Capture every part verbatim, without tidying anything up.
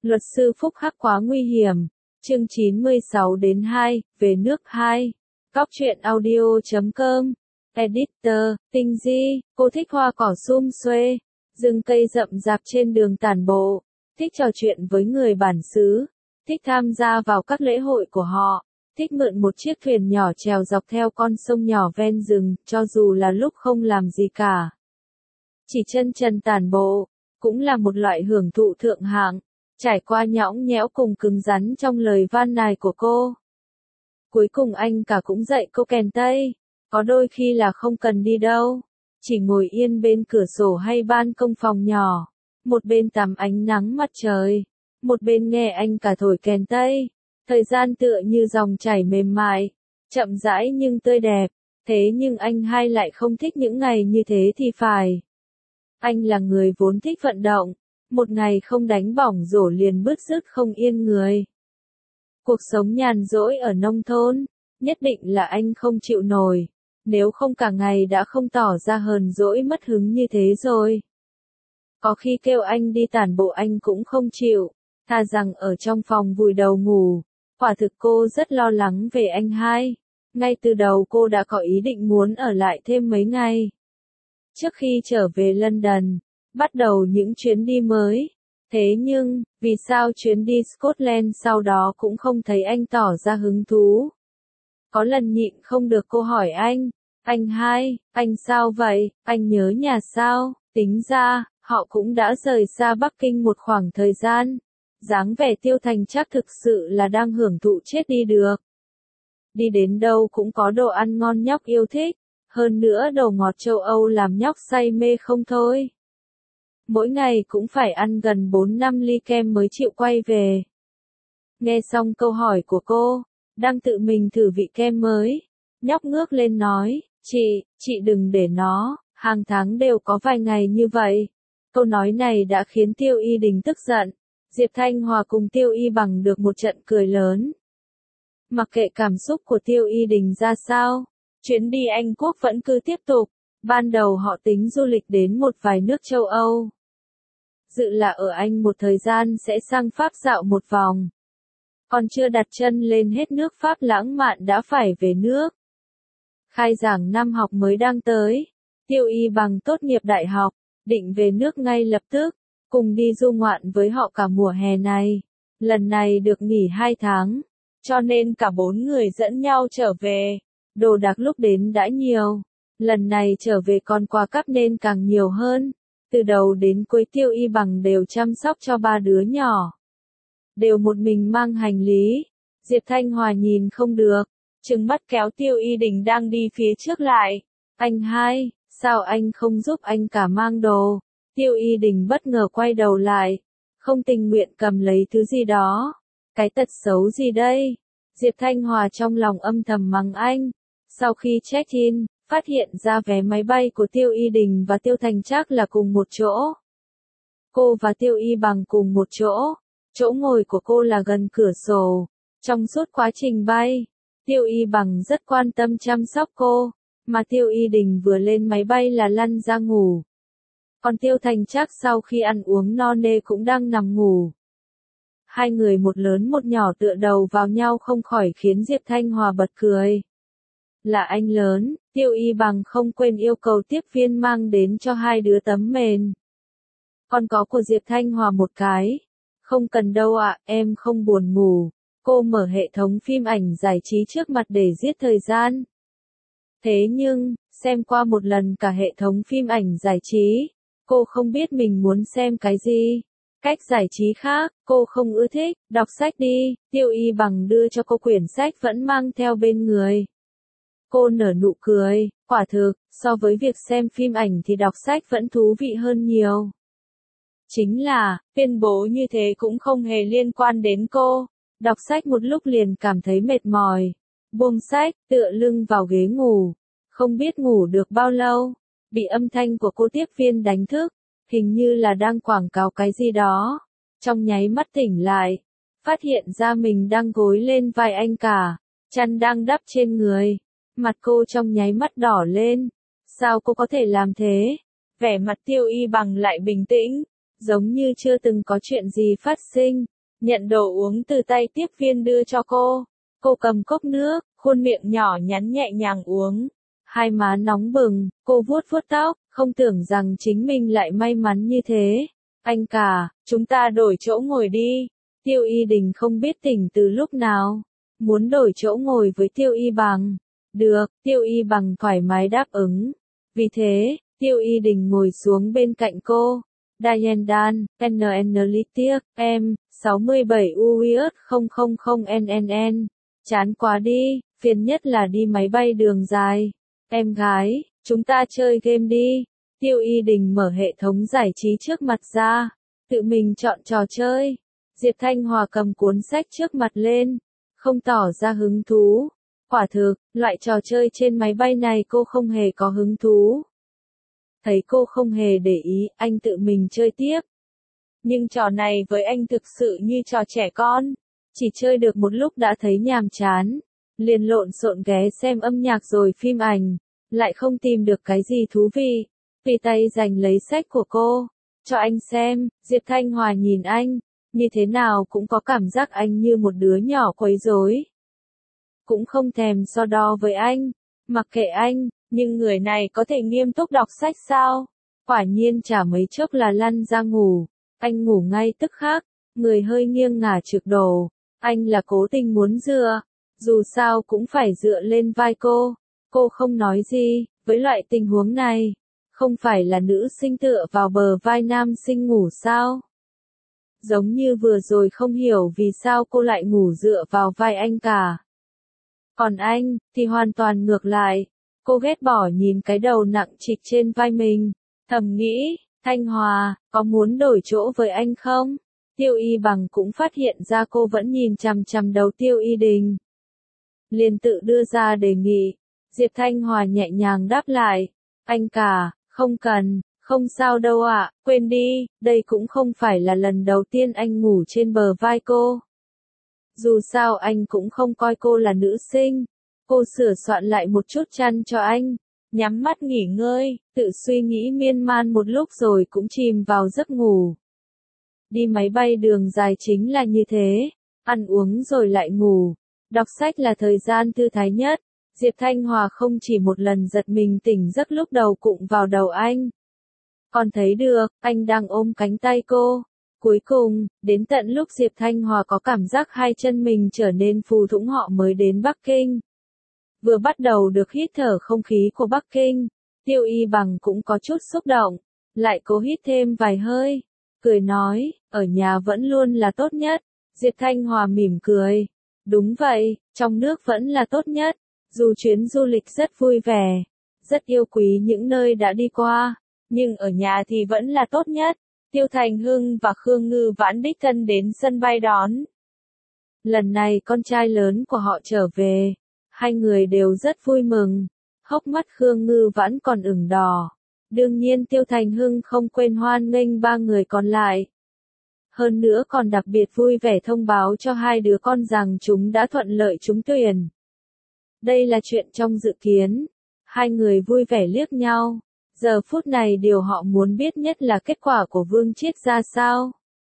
Luật sư Phúc Hắc quá nguy hiểm. Chương chín mươi sáu đến hai, về nước hai. Góc truyện audio chấm com. Editor, Tinh Di, cô thích hoa cỏ sum xuê, rừng cây rậm rạp trên đường tản bộ, thích trò chuyện với người bản xứ, thích tham gia vào các lễ hội của họ, thích mượn một chiếc thuyền nhỏ chèo dọc theo con sông nhỏ ven rừng, cho dù là lúc không làm gì cả. Chỉ chân trần tản bộ, cũng là một loại hưởng thụ thượng hạng, trải qua nhõng nhẽo cùng cứng rắn trong lời van nài của cô. Cuối cùng anh cả cũng dạy cô kèn tây, có đôi khi là không cần đi đâu, chỉ ngồi yên bên cửa sổ hay ban công phòng nhỏ, một bên tắm ánh nắng mặt trời, một bên nghe anh cả thổi kèn tây. Thời gian tựa như dòng chảy mềm mại, chậm rãi nhưng tươi đẹp, thế nhưng anh hai lại không thích những ngày như thế thì phải. Anh là người vốn thích vận động, một ngày không đánh bỏng rổ liền bứt rứt không yên người. Cuộc sống nhàn rỗi ở nông thôn, nhất định là anh không chịu nổi, nếu không cả ngày đã không tỏ ra hờn dỗi mất hứng như thế rồi. Có khi kêu anh đi tản bộ anh cũng không chịu, thà rằng ở trong phòng vùi đầu ngủ. Quả thực cô rất lo lắng về anh hai. Ngay từ đầu cô đã có ý định muốn ở lại thêm mấy ngày. Trước khi trở về London, bắt đầu những chuyến đi mới. Thế nhưng, vì sao chuyến đi Scotland sau đó cũng không thấy anh tỏ ra hứng thú? Có lần nhịn không được cô hỏi anh, anh hai, anh sao vậy, anh nhớ nhà sao? Tính ra, họ cũng đã rời xa Bắc Kinh một khoảng thời gian. Dáng vẻ Tiêu Thành chắc thực sự là đang hưởng thụ chết đi được. Đi đến đâu cũng có đồ ăn ngon nhóc yêu thích, hơn nữa đồ ngọt châu Âu làm nhóc say mê không thôi. Mỗi ngày cũng phải ăn gần bốn năm ly kem mới chịu quay về. Nghe xong câu hỏi của cô, đang tự mình thử vị kem mới, nhóc ngước lên nói, chị, chị đừng để nó, hàng tháng đều có vài ngày như vậy. Câu nói này đã khiến Tiêu Y Đình tức giận. Diệp Thanh Hòa cùng Tiêu Y Bằng được một trận cười lớn. Mặc kệ cảm xúc của Tiêu Y Đình ra sao, chuyến đi Anh Quốc vẫn cứ tiếp tục. Ban đầu họ tính du lịch đến một vài nước châu Âu. Dự là ở Anh một thời gian sẽ sang Pháp dạo một vòng. Còn chưa đặt chân lên hết nước Pháp lãng mạn đã phải về nước. Khai giảng năm học mới đang tới. Tiêu Y Bằng tốt nghiệp đại học, định về nước ngay lập tức. Cùng đi du ngoạn với họ cả mùa hè này. Lần này được nghỉ hai tháng, cho nên cả bốn người dẫn nhau trở về. Đồ đạc lúc đến đã nhiều, lần này trở về còn quà cáp nên càng nhiều hơn. Từ đầu đến cuối Tiêu Y Bằng đều chăm sóc cho ba đứa nhỏ. Đều một mình mang hành lý. Diệp Thanh Hòa nhìn không được, trừng mắt kéo Tiêu Y Đình đang đi phía trước lại. Anh hai, sao anh không giúp anh cả mang đồ? Tiêu Y Đình bất ngờ quay đầu lại, không tình nguyện cầm lấy thứ gì đó. Cái tật xấu gì đây? Diệp Thanh Hòa trong lòng âm thầm mắng anh. Sau khi check-in, phát hiện ra vé máy bay của Tiêu Y Đình và Tiêu Thành Trác là cùng một chỗ. Cô và Tiêu Y Bằng cùng một chỗ. Chỗ ngồi của cô là gần cửa sổ. Trong suốt quá trình bay, Tiêu Y Bằng rất quan tâm chăm sóc cô, mà Tiêu Y Đình vừa lên máy bay là lăn ra ngủ. Còn Tiêu Thành Trác sau khi ăn uống no nê cũng đang nằm ngủ. Hai người một lớn một nhỏ tựa đầu vào nhau không khỏi khiến Diệp Thanh Hòa bật cười. Là anh lớn, Tiêu Y Bằng không quên yêu cầu tiếp viên mang đến cho hai đứa tấm mền. Còn có của Diệp Thanh Hòa một cái. Không cần đâu ạ, em không buồn ngủ. Cô mở hệ thống phim ảnh giải trí trước mặt để giết thời gian. Thế nhưng, xem qua một lần cả hệ thống phim ảnh giải trí. Cô không biết mình muốn xem cái gì. Cách giải trí khác, cô không ưa thích, đọc sách đi. Tiêu Y Bằng đưa cho cô quyển sách vẫn mang theo bên người. Cô nở nụ cười, quả thực, so với việc xem phim ảnh thì đọc sách vẫn thú vị hơn nhiều. Chính là, tuyên bố như thế cũng không hề liên quan đến cô. Đọc sách một lúc liền cảm thấy mệt mỏi. Buông sách, tựa lưng vào ghế ngủ. Không biết ngủ được bao lâu. Bị âm thanh của cô tiếp viên đánh thức, hình như là đang quảng cáo cái gì đó. Trong nháy mắt tỉnh lại, phát hiện ra mình đang gối lên vai anh cả, chăn đang đắp trên người. Mặt cô trong nháy mắt đỏ lên. Sao cô có thể làm thế? Vẻ mặt Tiêu Y Bằng lại bình tĩnh, giống như chưa từng có chuyện gì phát sinh. nhận đồ uống từ tay tiếp viên đưa cho cô. Cô cầm cốc nước, khuôn miệng nhỏ nhắn nhẹ nhàng uống. Hai má nóng bừng, cô vuốt vuốt tóc, không tưởng rằng chính mình lại may mắn như thế. Anh cả, chúng ta đổi chỗ ngồi đi. Tiêu Y Đình không biết tỉnh từ lúc nào. Muốn đổi chỗ ngồi với Tiêu Y Bằng. Được, Tiêu Y Bằng thoải mái đáp ứng. Vì thế, Tiêu Y Đình ngồi xuống bên cạnh cô. Diane Dan, en en Lytics, em, sáu bảy U I S không không không N N N. Chán quá đi, phiền nhất là đi máy bay đường dài. Em gái, chúng ta chơi game đi. Tiêu Y Đình mở hệ thống giải trí trước mặt ra. Tự mình chọn trò chơi. Diệp Thanh Hòa cầm cuốn sách trước mặt lên. Không tỏ ra hứng thú. Quả thực, loại trò chơi trên máy bay này cô không hề có hứng thú. Thấy cô không hề để ý, anh tự mình chơi tiếp. Nhưng trò này với anh thực sự như trò trẻ con. Chỉ chơi được một lúc đã thấy nhàm chán. Liền lộn xộn ghé xem âm nhạc rồi phim ảnh. Lại không tìm được cái gì thú vị. Vì tay giành lấy sách của cô. Cho anh xem, Diệp Thanh Hòa nhìn anh. Như thế nào cũng có cảm giác anh như một đứa nhỏ quấy rối. Cũng không thèm so đo với anh. Mặc kệ anh, nhưng người này có thể nghiêm túc đọc sách sao? Quả nhiên chả mấy chốc là lăn ra ngủ. Anh ngủ ngay tức khắc, người hơi nghiêng ngả trực đổ. Anh là cố tình muốn dựa. Dù sao cũng phải dựa lên vai cô. Cô không nói gì, với loại tình huống này. Không phải là nữ sinh tựa vào bờ vai nam sinh ngủ sao? Giống như vừa rồi không hiểu vì sao cô lại ngủ dựa vào vai anh cả. Còn anh, thì hoàn toàn ngược lại. Cô ghét bỏ nhìn cái đầu nặng trịch trên vai mình. Thầm nghĩ, Thanh Hòa, có muốn đổi chỗ với anh không? Tiêu Y Bằng cũng phát hiện ra cô vẫn nhìn chằm chằm đầu Tiêu Y Đình. Liền tự đưa ra đề nghị. Diệp Thanh Hòa nhẹ nhàng đáp lại. Anh cả, không cần, không sao đâu ạ, quên đi, đây cũng không phải là lần đầu tiên anh ngủ trên bờ vai cô. Dù sao anh cũng không coi cô là nữ sinh. Cô sửa soạn lại một chút chăn cho anh. Nhắm mắt nghỉ ngơi, tự suy nghĩ miên man một lúc rồi cũng chìm vào giấc ngủ. Đi máy bay đường dài chính là như thế. Ăn uống rồi lại ngủ. Đọc sách là thời gian thư thái nhất. Diệp Thanh Hòa không chỉ một lần giật mình tỉnh giấc lúc đầu cụng vào đầu anh. Còn thấy được, anh đang ôm cánh tay cô. Cuối cùng, đến tận lúc Diệp Thanh Hòa có cảm giác hai chân mình trở nên phù thủng họ mới đến Bắc Kinh. Vừa bắt đầu được hít thở không khí của Bắc Kinh, Tiêu Y Bằng cũng có chút xúc động. Lại cố hít thêm vài hơi. Cười nói, ở nhà vẫn luôn là tốt nhất. Diệp Thanh Hòa mỉm cười. Đúng vậy, trong nước vẫn là tốt nhất. Dù chuyến du lịch rất vui vẻ, rất yêu quý những nơi đã đi qua, nhưng ở nhà thì vẫn là tốt nhất. Tiêu Thành Hưng và Khương Ngư Vãn đích thân đến sân bay đón. Lần này con trai lớn của họ trở về, hai người đều rất vui mừng. Hốc mắt Khương Ngư Vãn còn ửng đỏ. Đương nhiên Tiêu Thành Hưng không quên hoan nghênh ba người còn lại. Hơn nữa còn đặc biệt vui vẻ thông báo cho hai đứa con rằng chúng đã thuận lợi trúng tuyển. Đây là chuyện trong dự kiến. Hai người vui vẻ liếc nhau. Giờ phút này điều họ muốn biết nhất là kết quả của Vương Chiết ra sao.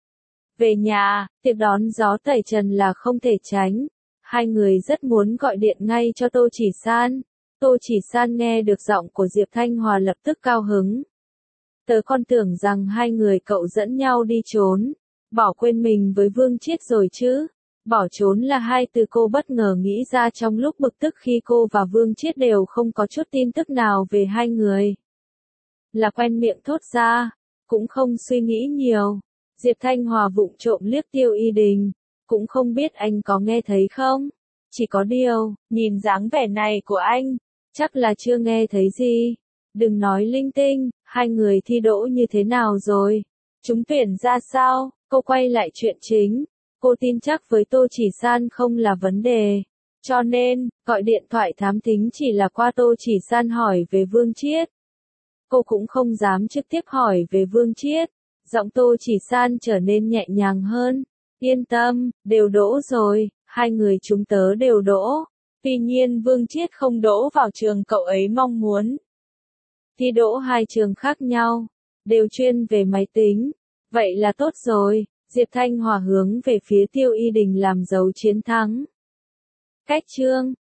Về nhà, tiệc đón gió tẩy trần là không thể tránh. Hai người rất muốn gọi điện ngay cho Tô Chỉ San. Tô Chỉ San nghe được giọng của Diệp Thanh Hòa lập tức cao hứng. Tớ còn tưởng rằng hai người cậu dẫn nhau đi trốn. Bỏ quên mình với Vương Chiết rồi chứ. Bỏ trốn là hai từ cô bất ngờ nghĩ ra trong lúc bực tức khi cô và Vương Chiết đều không có chút tin tức nào về hai người. Là quen miệng thốt ra, cũng không suy nghĩ nhiều. Diệp Thanh Hòa vụng trộm liếc Tiêu Y Đình, cũng không biết anh có nghe thấy không. Chỉ có điều, nhìn dáng vẻ này của anh, chắc là chưa nghe thấy gì. Đừng nói linh tinh, hai người thi đỗ như thế nào rồi? Trúng tuyển ra sao? Cô quay lại chuyện chính. Cô tin chắc với Tô Chỉ San không là vấn đề. Cho nên, gọi điện thoại thám thính chỉ là qua Tô Chỉ San hỏi về Vương Chiết. Cô cũng không dám trực tiếp hỏi về Vương Chiết. Giọng Tô Chỉ San trở nên nhẹ nhàng hơn. Yên tâm, đều đỗ rồi, hai người chúng tớ đều đỗ. Tuy nhiên Vương Chiết không đỗ vào trường cậu ấy mong muốn. Thi đỗ hai trường khác nhau, đều chuyên về máy tính. Vậy là tốt rồi, Diệp Thanh Hòa hướng về phía Tiêu Y Đình làm dấu chiến thắng. Cách chương